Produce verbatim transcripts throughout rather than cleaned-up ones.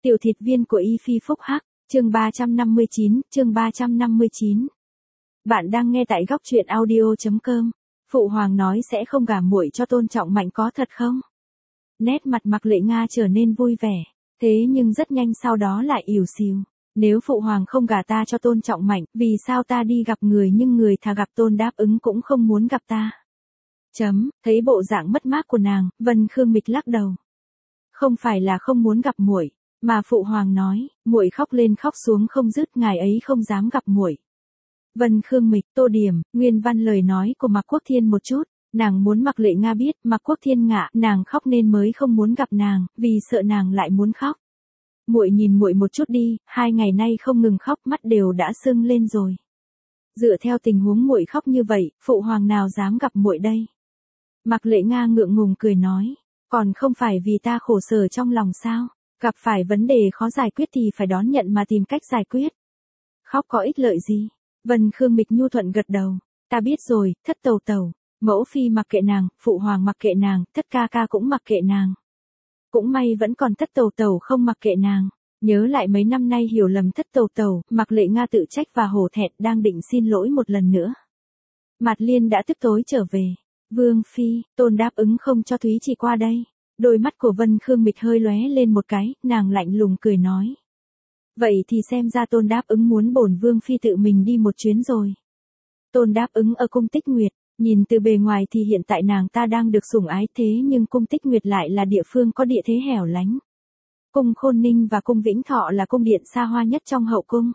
Tiểu thịt viên của Y Phi Phúc Hắc, chương ba trăm năm mươi chín, chương ba trăm năm mươi chín. Bạn đang nghe tại góc truyện audio chấm com. Phụ hoàng nói sẽ không gả muội cho Tôn Trọng Mạnh có thật không? Nét mặt Mạc Lệ Nga trở nên vui vẻ, thế nhưng rất nhanh sau đó lại ỉu xìu. Nếu phụ hoàng không gả ta cho Tôn Trọng Mạnh, vì sao ta đi gặp người nhưng người thà gặp Tôn Đáp Ứng cũng không muốn gặp ta? Chấm, thấy bộ dạng mất mát của nàng, Vân Khương Mịch lắc đầu. Không phải là không muốn gặp muội, mà phụ hoàng nói, muội khóc lên khóc xuống không dứt, ngài ấy không dám gặp muội. Vân Khương Mịch, Tô Điểm, nguyên văn lời nói của Mạc Quốc Thiên một chút, nàng muốn Mạc Lệ Nga biết, Mạc Quốc Thiên ngạ, nàng khóc nên mới không muốn gặp nàng, vì sợ nàng lại muốn khóc. Muội nhìn muội một chút đi, hai ngày nay không ngừng khóc, mắt đều đã sưng lên rồi. Dựa theo tình huống muội khóc như vậy, phụ hoàng nào dám gặp muội đây? Mạc Lệ Nga ngượng ngùng cười nói, còn không phải vì ta khổ sở trong lòng sao? Gặp phải vấn đề khó giải quyết thì phải đón nhận mà tìm cách giải quyết. Khóc có ích lợi gì? Vân Khương Mịch nhu thuận gật đầu. Ta biết rồi, thất tẩu tẩu. Mẫu phi mặc kệ nàng, phụ hoàng mặc kệ nàng, thất ca ca cũng mặc kệ nàng. Cũng may vẫn còn thất tẩu tẩu không mặc kệ nàng. Nhớ lại mấy năm nay hiểu lầm thất tẩu tẩu, Mạc Lệ Nga tự trách và hổ thẹn, đang định xin lỗi một lần nữa. Mạt Liên đã tức tối trở về. Vương phi, Tôn Đáp Ứng không cho Thúy Chỉ qua đây. Đôi mắt của Vân Khương Mịch hơi lóe lên một cái, nàng lạnh lùng cười nói. Vậy thì xem ra Tôn Đáp Ứng muốn bổn Vương phi tự mình đi một chuyến rồi. Tôn Đáp Ứng ở cung Tích Nguyệt, nhìn từ bề ngoài thì hiện tại nàng ta đang được sủng ái, thế nhưng cung Tích Nguyệt lại là địa phương có địa thế hẻo lánh. Cung Khôn Ninh và cung Vĩnh Thọ là cung điện xa hoa nhất trong hậu cung.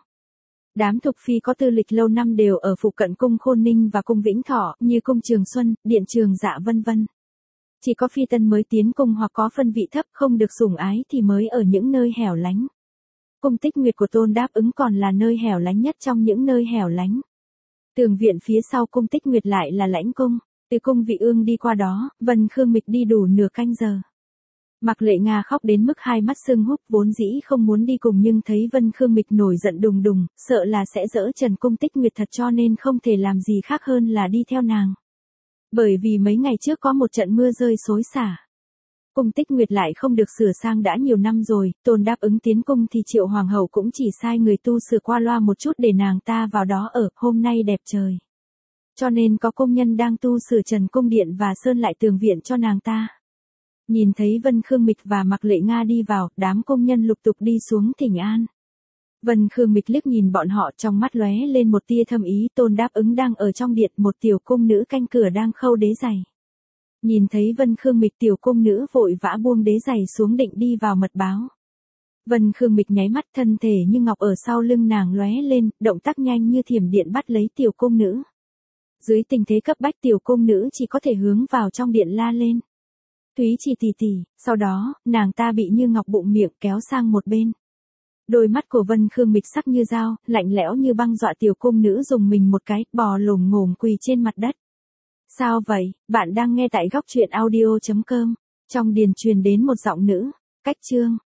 Đám thuộc phi có tư lịch lâu năm đều ở phụ cận cung Khôn Ninh và cung Vĩnh Thọ, như cung Trường Xuân, điện Trường Dạ vân vân. Chỉ có phi tân mới tiến cung hoặc có phân vị thấp không được sủng ái thì mới ở những nơi hẻo lánh. Cung Tích Nguyệt của Tôn Đáp Ứng còn là nơi hẻo lánh nhất trong những nơi hẻo lánh. Tường viện phía sau cung Tích Nguyệt lại là lãnh cung, từ cung Vị Ương đi qua đó, Vân Khương Mịch đi đủ nửa canh giờ. Mạc Lệ Nga khóc đến mức hai mắt sưng húp, vốn dĩ không muốn đi cùng nhưng thấy Vân Khương Mịch nổi giận đùng đùng, sợ là sẽ dỡ trần cung Tích Nguyệt thật cho nên không thể làm gì khác hơn là đi theo nàng. Bởi vì mấy ngày trước có một trận mưa rơi xối xả. Cung Tích Nguyệt lại không được sửa sang đã nhiều năm rồi, Tôn Đáp Ứng tiến cung thì Triệu Hoàng hậu cũng chỉ sai người tu sửa qua loa một chút để nàng ta vào đó ở, hôm nay đẹp trời. Cho nên có công nhân đang tu sửa trần cung điện và sơn lại tường viện cho nàng ta. Nhìn thấy Vân Khương Mịch và Mạc Lệ Nga đi vào, đám công nhân lục tục đi xuống thỉnh an. Vân Khương Mịch liếc nhìn bọn họ, trong mắt lóe lên một tia thâm ý. Tôn Đáp Ứng đang ở trong điện, một tiểu cung nữ canh cửa đang khâu đế giày. Nhìn thấy Vân Khương Mịch, tiểu cung nữ vội vã buông đế giày xuống định đi vào mật báo. Vân Khương Mịch nháy mắt, thân thể như ngọc ở sau lưng nàng lóe lên, động tác nhanh như thiểm điện bắt lấy tiểu cung nữ. Dưới tình thế cấp bách tiểu cung nữ chỉ có thể hướng vào trong điện la lên. Thúy Chỉ tỷ tỷ, sau đó, nàng ta bị Như Ngọc bụng miệng kéo sang một bên. Đôi mắt của Vân Khương Mịch sắc như dao, lạnh lẽo như băng, dọa tiểu cung nữ dùng mình một cái, bò lồm ngồm quỳ trên mặt đất. Sao vậy? Bạn đang nghe tại góc truyện audio chấm com. Trong điền truyền đến một giọng nữ. Cách chương.